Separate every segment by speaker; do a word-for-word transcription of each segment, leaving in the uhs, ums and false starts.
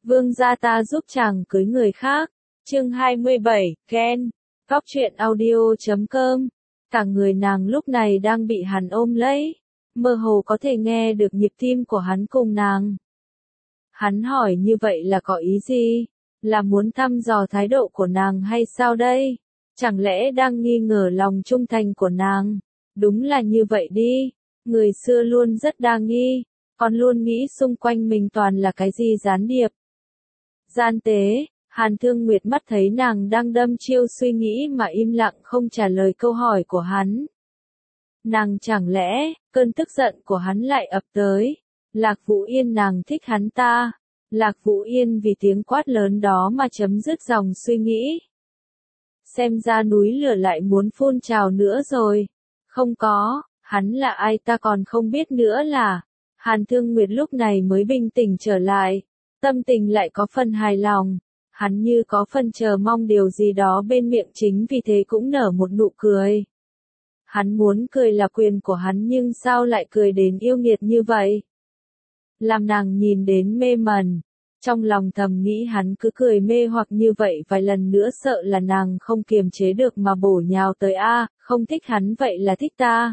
Speaker 1: Vương gia ta giúp chàng cưới người khác. Chương hai mươi bảy, Ken. Góc truyện audio chấm com. Cả người nàng lúc này đang bị hắn ôm lấy, mơ hồ có thể nghe được nhịp tim của hắn cùng nàng. Hắn hỏi như vậy là có ý gì? Là muốn thăm dò thái độ của nàng hay sao đây? Chẳng lẽ đang nghi ngờ lòng trung thành của nàng? Đúng là như vậy đi. Người xưa luôn rất đa nghi, còn luôn nghĩ xung quanh mình toàn là cái gì gián điệp, gian tế. Hàn Thương Nguyệt mắt thấy nàng đang đâm chiêu suy nghĩ mà im lặng không trả lời câu hỏi của hắn. Nàng chẳng lẽ, cơn tức giận của hắn lại ập tới. Lạc Vũ Yên nàng thích hắn ta. Lạc Vũ Yên vì tiếng quát lớn đó mà chấm dứt dòng suy nghĩ. Xem ra núi lửa lại muốn phun trào nữa rồi. Không có, hắn là ai ta còn không biết nữa là. Hàn Thương Nguyệt lúc này mới bình tĩnh trở lại. Tâm tình lại có phần hài lòng. Hắn như có phần chờ mong điều gì đó bên miệng, chính vì thế cũng nở một nụ cười. Hắn muốn cười là quyền của hắn, nhưng sao lại cười đến yêu nghiệt như vậy? Làm nàng nhìn đến mê mẩn. Trong lòng thầm nghĩ hắn cứ cười mê hoặc như vậy vài lần nữa sợ là nàng không kiềm chế được mà bổ nhào tới a, không thích hắn vậy là thích ta.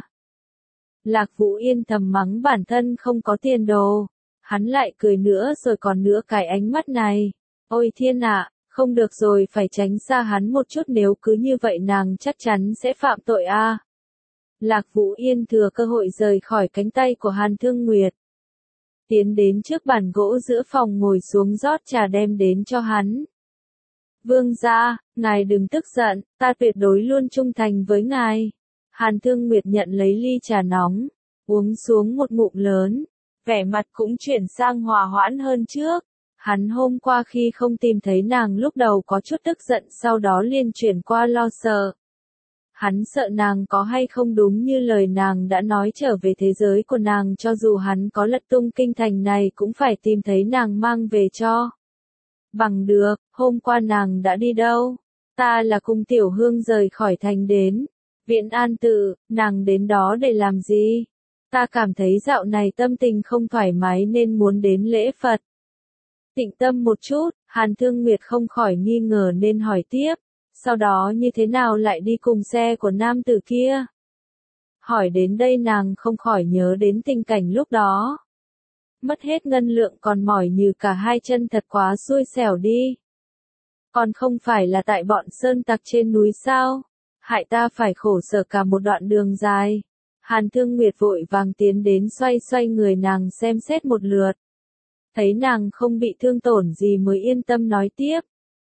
Speaker 1: Lạc Vũ Yên thầm mắng bản thân không có tiền đồ. Hắn lại cười nữa rồi còn nữa cái ánh mắt này. Ôi thiên ạ, không được rồi, phải tránh xa hắn một chút, nếu cứ như vậy nàng chắc chắn sẽ phạm tội a. Lạc Vũ Yên thừa cơ hội rời khỏi cánh tay của Hàn Thương Nguyệt. Tiến đến trước bàn gỗ giữa phòng ngồi xuống rót trà đem đến cho hắn. Vương gia, ngài đừng tức giận, ta tuyệt đối luôn trung thành với ngài. Hàn Thương Nguyệt nhận lấy ly trà nóng, uống xuống một ngụm lớn, vẻ mặt cũng chuyển sang hòa hoãn hơn trước. Hắn hôm qua khi không tìm thấy nàng lúc đầu có chút tức giận, sau đó liền chuyển qua lo sợ. Hắn sợ nàng có hay không đúng như lời nàng đã nói trở về thế giới của nàng, cho dù hắn có lật tung kinh thành này cũng phải tìm thấy nàng mang về cho bằng được. Hôm qua nàng đã đi đâu? Ta là cùng Tiểu Hương rời khỏi thành đến Viện An Tự, nàng đến đó để làm gì? Ta cảm thấy dạo này tâm tình không thoải mái nên muốn đến lễ Phật. Tĩnh tâm một chút, Hàn Thương Nguyệt không khỏi nghi ngờ nên hỏi tiếp. Sau đó như thế nào lại đi cùng xe của nam tử kia? Hỏi đến đây nàng không khỏi nhớ đến tình cảnh lúc đó. Mất hết ngân lượng còn mỏi như cả hai chân, thật quá xui xẻo đi. Còn không phải là tại bọn sơn tặc trên núi sao? Hại ta phải khổ sở cả một đoạn đường dài. Hàn Thương Nguyệt vội vàng tiến đến xoay xoay người nàng xem xét một lượt. Thấy nàng không bị thương tổn gì mới yên tâm nói tiếp.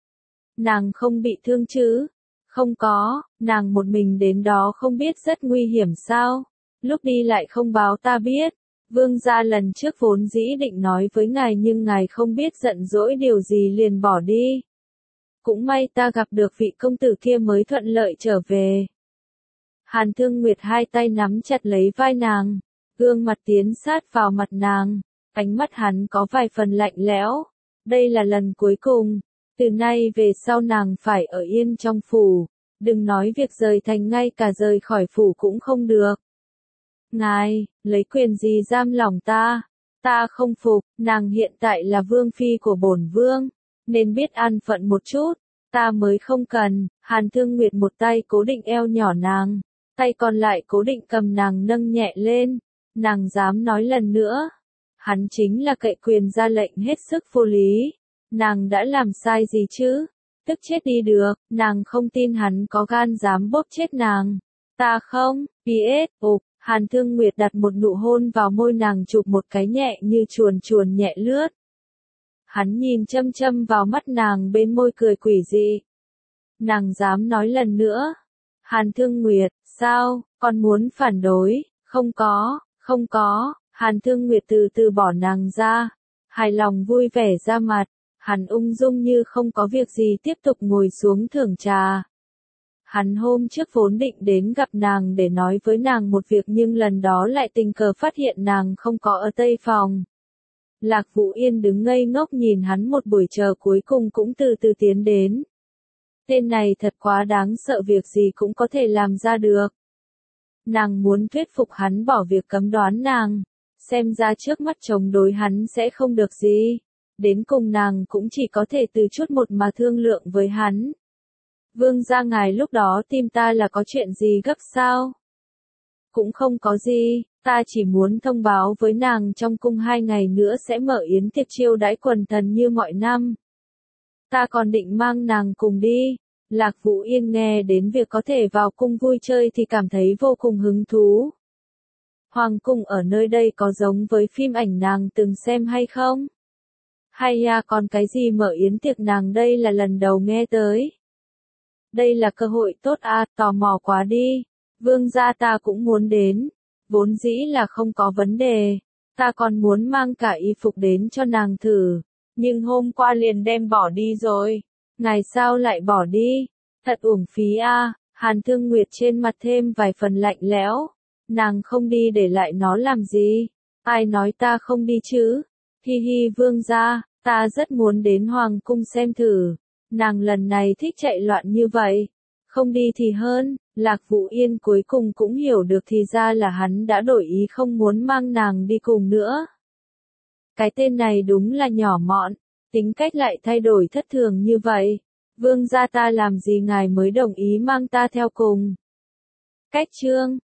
Speaker 1: Nàng không bị thương chứ? Không có, nàng một mình đến đó không biết rất nguy hiểm sao? Lúc đi lại không báo ta biết. Vương gia lần trước vốn dĩ định nói với ngài nhưng ngài không biết giận dỗi điều gì liền bỏ đi. Cũng may ta gặp được vị công tử kia mới thuận lợi trở về. Hàn Thương Nguyệt hai tay nắm chặt lấy vai nàng, gương mặt tiến sát vào mặt nàng, ánh mắt hắn có vài phần lạnh lẽo. Đây là lần cuối cùng. Từ nay về sau nàng phải ở yên trong phủ, đừng nói việc rời thành, ngay cả rời khỏi phủ cũng không được. Ngài, lấy quyền gì giam lòng ta? Ta không phục, nàng hiện tại là vương phi của bổn vương, nên biết an phận một chút, ta mới không cần. Hàn Thương Nguyệt một tay cố định eo nhỏ nàng, tay còn lại cố định cầm nàng nâng nhẹ lên. Nàng dám nói lần nữa, hắn chính là cậy quyền ra lệnh hết sức vô lý. Nàng đã làm sai gì chứ? Tức chết đi được, nàng không tin hắn có gan dám bóp chết nàng. Ta không, pê ét, ục, Hàn Thương Nguyệt đặt một nụ hôn vào môi nàng, chụp một cái nhẹ như chuồn chuồn nhẹ lướt. Hắn nhìn chăm chăm vào mắt nàng bên môi cười quỷ dị. Nàng dám nói lần nữa. Hàn Thương Nguyệt, sao, con muốn phản đối? Không có, không có. Hàn Thương Nguyệt từ từ bỏ nàng ra, hài lòng vui vẻ ra mặt. Hắn ung dung như không có việc gì tiếp tục ngồi xuống thưởng trà. Hắn hôm trước vốn định đến gặp nàng để nói với nàng một việc, nhưng lần đó lại tình cờ phát hiện nàng không có ở tây phòng. Lạc Vũ Yên đứng ngây ngốc nhìn hắn một buổi, chờ cuối cùng cũng từ từ tiến đến. Tên này thật quá đáng sợ, việc gì cũng có thể làm ra được. Nàng muốn thuyết phục hắn bỏ việc cấm đoán nàng. Xem ra trước mắt chống đối hắn sẽ không được gì. đến cùng nàng cũng chỉ có thể từ chút một mà thương lượng với hắn. Vương gia ngài lúc đó tìm ta là có chuyện gì gấp sao? Cũng không có gì, ta chỉ muốn thông báo với nàng trong cung hai ngày nữa sẽ mở yến tiệc chiêu đãi quần thần như mọi năm. Ta còn định mang nàng cùng đi. Lạc Vũ Yên nghe đến việc có thể vào cung vui chơi thì cảm thấy vô cùng hứng thú. Hoàng cung ở nơi đây có giống với phim ảnh nàng từng xem hay không? Hay à, còn cái gì mở yến tiệc nàng đây là lần đầu nghe tới. Đây là cơ hội tốt à, tò mò quá đi. Vương gia ta cũng muốn đến. Vốn dĩ là không có vấn đề. Ta còn muốn mang cả y phục đến cho nàng thử. Nhưng hôm qua liền đem bỏ đi rồi. Ngài sao lại bỏ đi? Thật uổng phí à. Hàn Thương Nguyệt trên mặt thêm vài phần lạnh lẽo. Nàng không đi để lại nó làm gì? Ai nói ta không đi chứ? Hi hi vương gia, ta rất muốn đến hoàng cung xem thử. Nàng lần này thích chạy loạn như vậy. Không đi thì hơn. Lạc Vũ Yên cuối cùng cũng hiểu được thì ra là hắn đã đổi ý không muốn mang nàng đi cùng nữa. Cái tên này đúng là nhỏ mọn, tính cách lại thay đổi thất thường như vậy. Vương gia ta làm gì ngài mới đồng ý mang ta theo cùng? Cách chương